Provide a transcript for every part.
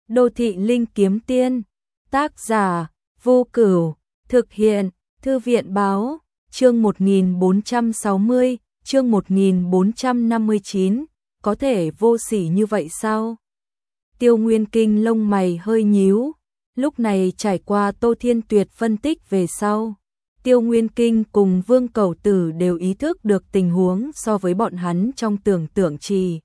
Đô thị linh kiếm tiên, tác giả, Vô Cửu, thực hiện, Thư viện báo, chương 1460, chương 1459, có thể vô sỉ như vậy sao? Tiêu Nguyên Kinh lông mày hơi nhíu, lúc này trải qua Tô Thiên Tuyệt phân tích về sau. Tiêu Nguyên Kinh cùng Vương Cẩu Tử đều ý thức được tình huống so với bọn hắn trong tưởng tượng trì.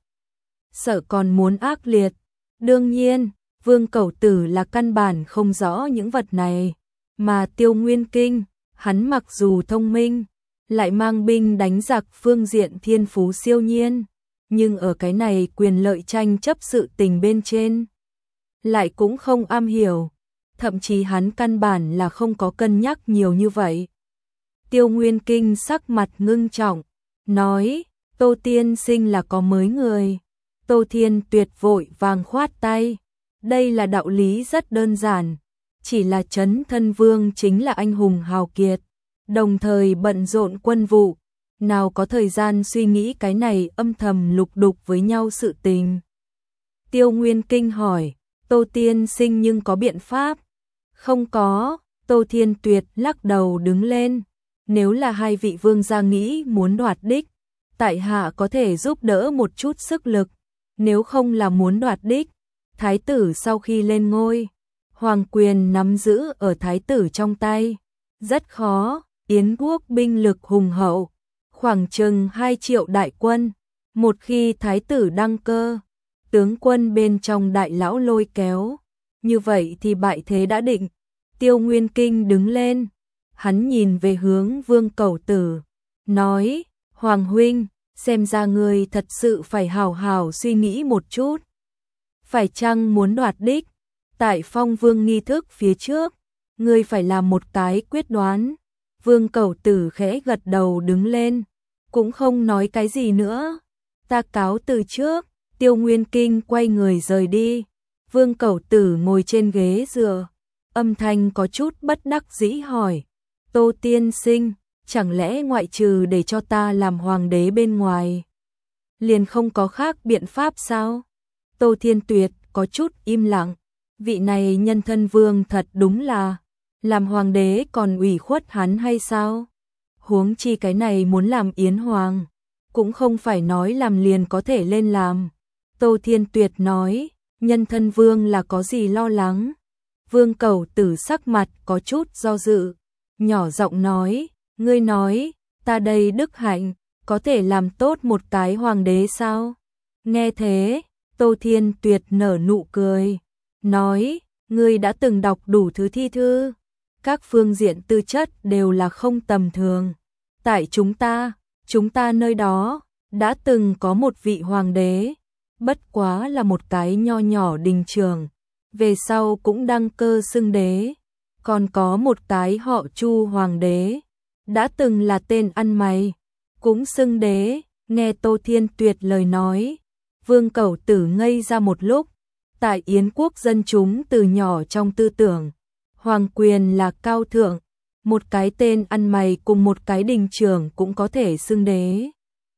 Sợ còn muốn ác liệt. Đương nhiên, Vương Cẩu Tử là căn bản không rõ những vật này, mà Tiêu Nguyên Kinh, hắn mặc dù thông minh, lại mang binh đánh giặc phương diện thiên phú siêu nhiên, nhưng ở cái này quyền lợi tranh chấp sự tình bên trên, lại cũng không am hiểu, thậm chí hắn căn bản là không có cân nhắc nhiều như vậy. Tiêu Nguyên Kinh sắc mặt ngưng trọng, nói, Tô tiên sinh là có mới người. Tô Thiên Tuyệt vội vàng khoát tay, đây là đạo lý rất đơn giản, chỉ là Trấn Thân Vương chính là anh hùng hào kiệt, đồng thời bận rộn quân vụ, nào có thời gian suy nghĩ cái này âm thầm lục đục với nhau sự tình. Tiêu Nguyên Kinh hỏi, Tô tiên sinh nhưng có biện pháp? Không có, Tô Thiên Tuyệt lắc đầu đứng lên, nếu là hai vị vương gia nghĩ muốn đoạt đích, tại hạ có thể giúp đỡ một chút sức lực, nếu không là muốn đoạt đích, thái tử sau khi lên ngôi, hoàng quyền nắm giữ ở thái tử trong tay, rất khó. Yến quốc binh lực hùng hậu, khoảng chừng 2 triệu đại quân, một khi thái tử đăng cơ, tướng quân bên trong đại lão lôi kéo, như vậy thì bại thế đã định. Tiêu Nguyên Kinh đứng lên, hắn nhìn về hướng Vương Cẩu Tử, nói, Hoàng huynh, xem ra ngươi thật sự phải hào hào suy nghĩ một chút. Phải chăng muốn đoạt đích, tại phong vương nghi thức phía trước, ngươi phải làm một cái quyết đoán. Vương Cẩu Tử khẽ gật đầu đứng lên, cũng không nói cái gì nữa. Ta cáo từ trước. Tiêu Nguyên Kinh quay người rời đi. Vương Cẩu Tử ngồi trên ghế dựa, âm thanh có chút bất đắc dĩ hỏi, Tô tiên sinh, chẳng lẽ ngoại trừ để cho ta làm hoàng đế bên ngoài, liền không có khác biện pháp sao? Tô Thiên Tuyệt có chút im lặng, vị này Nhân Thân Vương thật đúng là, làm hoàng đế còn ủy khuất hắn hay sao? Huống chi cái này muốn làm yến hoàng, cũng không phải nói làm liền có thể lên làm. Tô Thiên Tuyệt nói, Nhân Thân Vương là có gì lo lắng? Vương Cẩu Tử sắc mặt có chút do dự, nhỏ giọng nói, ngươi nói, ta đây đức hạnh, có thể làm tốt một cái hoàng đế sao? Nghe thế, Tô Thiên Tuyệt nở nụ cười, nói, ngươi đã từng đọc đủ thứ thi thư, các phương diện tư chất đều là không tầm thường. Tại chúng ta nơi đó, đã từng có một vị hoàng đế, bất quá là một cái nho nhỏ đình trường, về sau cũng đăng cơ xưng đế, còn có một cái họ Chu hoàng đế, đã từng là tên ăn mày, cũng xưng đế. Nghe Tô Thiên Tuyệt lời nói, Vương Cẩu Tử ngây ra một lúc. Tại Yến quốc dân chúng từ nhỏ trong tư tưởng, hoàng quyền là cao thượng, một cái tên ăn mày cùng một cái đình trưởng cũng có thể xưng đế.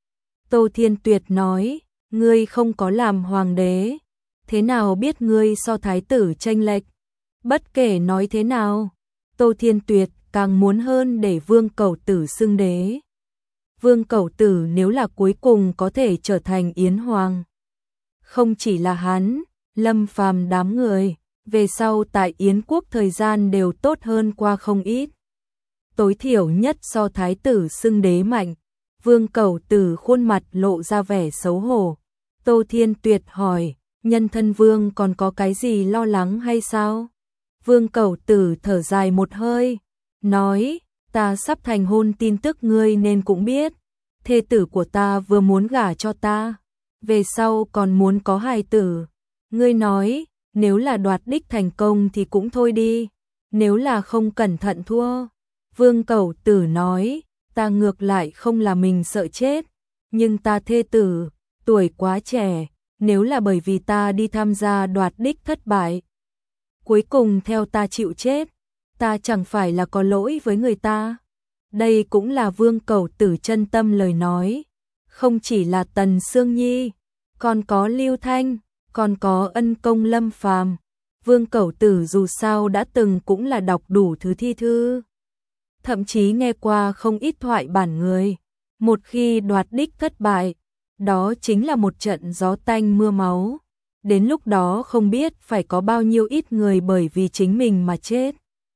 Tô Thiên Tuyệt nói, ngươi không có làm hoàng đế, thế nào biết ngươi so thái tử chênh lệch? Bất kể nói thế nào, Tô Thiên Tuyệt càng muốn hơn để Vương Cẩu Tử xưng đế. Vương Cẩu Tử nếu là cuối cùng có thể trở thành yến hoàng, không chỉ là hắn, Lâm Phàm đám người, về sau tại Yến quốc thời gian đều tốt hơn qua không ít. Tối thiểu nhất so thái tử xưng đế mạnh. Vương Cẩu Tử khuôn mặt lộ ra vẻ xấu hổ. Tô Thiên Tuyệt hỏi, Nhân Thân Vương còn có cái gì lo lắng hay sao? Vương Cẩu Tử thở dài một hơi, nói, ta sắp thành hôn tin tức ngươi nên cũng biết. Thê tử của ta vừa muốn gả cho ta, về sau còn muốn có hài tử. Ngươi nói, nếu là đoạt đích thành công thì cũng thôi đi, nếu là không cẩn thận thua. Vương Cẩu Tử nói, ta ngược lại không là mình sợ chết, nhưng ta thê tử, tuổi quá trẻ, nếu là bởi vì ta đi tham gia đoạt đích thất bại, cuối cùng theo ta chịu chết, ta chẳng phải là có lỗi với người ta. Đây cũng là Vương Cẩu Tử chân tâm lời nói, không chỉ là Tần Sương Nhi, còn có Lưu Thanh, còn có ân công Lâm Phàm, Vương Cẩu Tử dù sao đã từng cũng là đọc đủ thứ thi thư, thậm chí nghe qua không ít thoại bản người. Một khi đoạt đích thất bại, đó chính là một trận gió tanh mưa máu. Đến lúc đó không biết phải có bao nhiêu ít người bởi vì chính mình mà chết.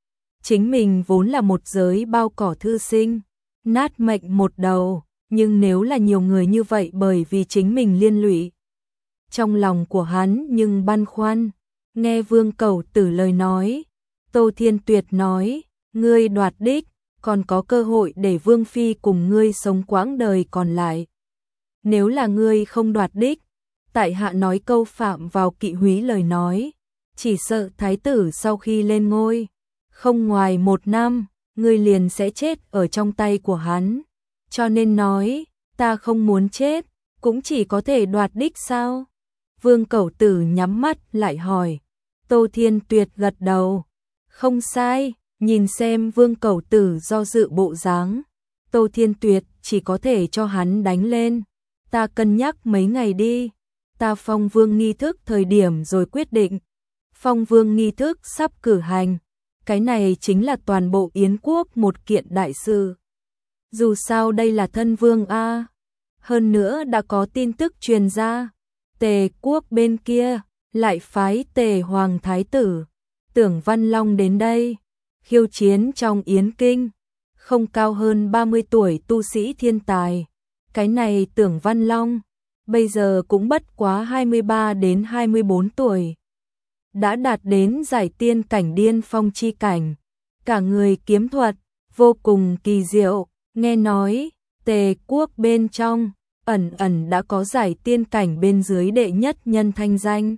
Chính mình vốn là một giới bao cỏ thư sinh, nát mệnh một đầu, nhưng nếu là nhiều người như vậy bởi vì chính mình liên lụy. Trong lòng của hắn nhưng băn khoăn, nghe Vương Cẩu Tử lời nói, Tô Thiên Tuyệt nói, ngươi đoạt đích, còn có cơ hội để Vương Phi cùng ngươi sống quãng đời còn lại. Nếu là ngươi không đoạt đích, tại hạ nói câu phạm vào kỵ húy lời nói, chỉ sợ thái tử sau khi lên ngôi, không ngoài 1 năm, ngươi liền sẽ chết ở trong tay của hắn. Cho nên nói, ta không muốn chết, cũng chỉ có thể đoạt đích sao? Vương Cẩu Tử nhắm mắt lại hỏi. Tô Thiên Tuyệt gật đầu. Không sai, nhìn xem Vương Cẩu Tử do dự bộ dáng, Tô Thiên Tuyệt chỉ có thể cho hắn đánh lên. Ta cân nhắc mấy ngày đi, ta phong vương nghi thức thời điểm rồi quyết định. Phong vương nghi thức sắp cử hành, cái này chính là toàn bộ Yến quốc một kiện đại sự. Dù sao đây là thân vương a, hơn nữa đã có tin tức truyền ra, Tề quốc bên kia lại phái Tề hoàng thái tử Tưởng Văn Long đến đây khiêu chiến trong Yến kinh, không cao hơn 30 tuổi tu sĩ thiên tài. Cái này Tưởng Văn Long bây giờ cũng bất quá 23 đến 24 tuổi, đã đạt đến giải tiên cảnh điên phong chi cảnh, cả người kiếm thuật vô cùng kỳ diệu. Nghe nói Tề quốc bên trong ẩn ẩn đã có giải tiên cảnh bên dưới đệ nhất nhân thanh danh.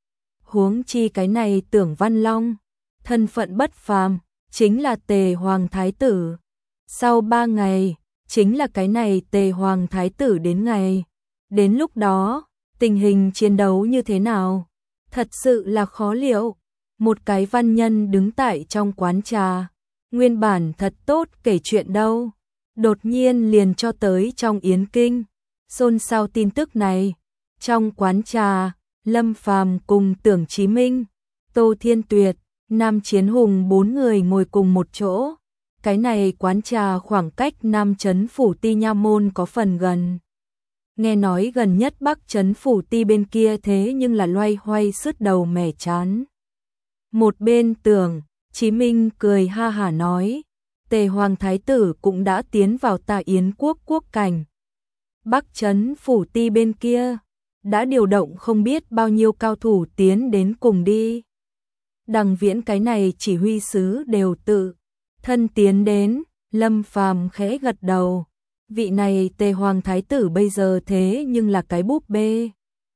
Huống chi cái này Tưởng Văn Long thân phận bất phàm, chính là Tề hoàng thái tử. Sau 3 ngày chính là cái này Tề hoàng thái tử đến ngày. Đến lúc đó tình hình chiến đấu như thế nào, thật sự là khó liệu. Một cái văn nhân đứng tại trong quán trà, nguyên bản thật tốt kể chuyện đâu, đột nhiên liền cho tới trong Yến kinh, xôn xao tin tức này. Trong quán trà, Lâm Phàm cùng Tưởng Chí Minh, Tô Thiên Tuyệt, Nam Chiến Hùng 4 người ngồi cùng một chỗ. Cái này quán trà khoảng cách Nam Trấn Phủ Ti Nha Môn có phần gần. Nghe nói gần nhất Bắc Trấn Phủ Ti bên kia thế nhưng là loay hoay sứt đầu mẻ chán. Một bên Tưởng Chí Minh cười ha hả nói, Tề hoàng thái tử cũng đã tiến vào ta Yến quốc quốc cảnh. Bắc Trấn Phủ Ti bên kia đã điều động không biết bao nhiêu cao thủ tiến đến cùng đi. Đằng Viễn cái này chỉ huy sứ đều tự thân tiến đến. Lâm Phàm khẽ gật đầu. Vị này Tề hoàng thái tử bây giờ thế nhưng là cái búp bê,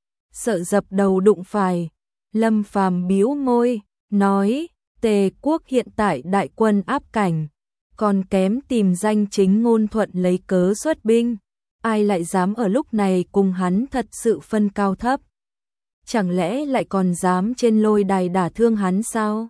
sợ dập đầu đụng phải. Lâm Phàm bĩu môi nói, Tề quốc hiện tại đại quân áp cảnh, còn kém tìm danh chính ngôn thuận lấy cớ xuất binh. Ai lại dám ở lúc này cùng hắn thật sự phân cao thấp? Chẳng lẽ lại còn dám trên lôi đài đả thương hắn sao?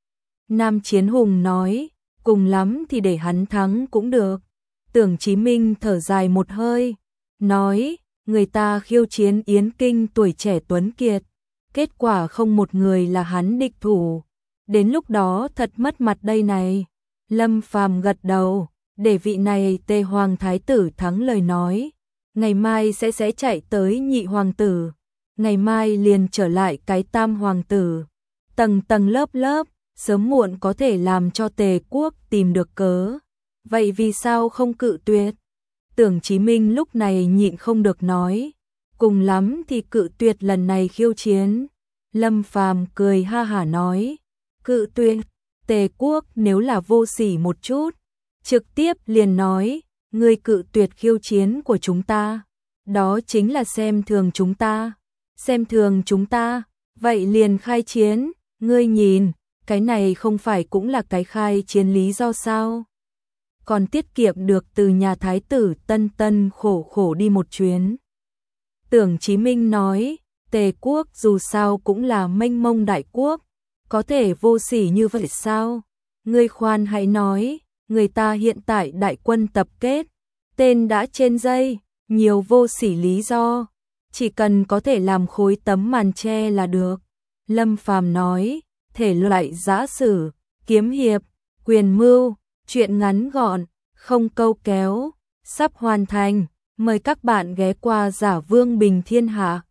Nam Chiến Hùng nói, cùng lắm thì để hắn thắng cũng được. Tưởng Chí Minh thở dài một hơi, nói, người ta khiêu chiến Yến kinh tuổi trẻ tuấn kiệt, kết quả không một người là hắn địch thủ. Đến lúc đó thật mất mặt đây này. Lâm Phàm gật đầu, để vị này Tề hoàng thái tử thắng lời nói, ngày mai sẽ chạy tới nhị hoàng tử, ngày mai liền trở lại cái tam hoàng tử, tầng tầng lớp lớp, sớm muộn có thể làm cho Tề quốc tìm được cớ. Vậy vì sao không cự tuyệt? Tưởng Chí Minh lúc này nhịn không được nói, cùng lắm thì cự tuyệt lần này khiêu chiến. Lâm Phàm cười ha hả nói, cự tuyệt? Tề quốc nếu là vô sỉ một chút, trực tiếp liền nói, ngươi cự tuyệt khiêu chiến của chúng ta, đó chính là xem thường chúng ta. Xem thường chúng ta, vậy liền khai chiến. Ngươi nhìn, cái này không phải cũng là cái khai chiến lý do sao? Còn tiết kiệm được từ nhà thái tử tân tân khổ khổ đi một chuyến. Tưởng Chí Minh nói, Tề quốc dù sao cũng là mênh mông đại quốc, có thể vô sỉ như vậy sao? Ngươi khoan hãy nói, người ta hiện tại đại quân tập kết, tên đã trên dây, nhiều vô sỉ lý do, chỉ cần có thể làm khối tấm màn che là được. Lâm Phàm nói, thể loại giã sử, kiếm hiệp, quyền mưu, truyện ngắn gọn, không câu kéo, sắp hoàn thành. Mời các bạn ghé qua Giả Vương Bình Thiên Hạ.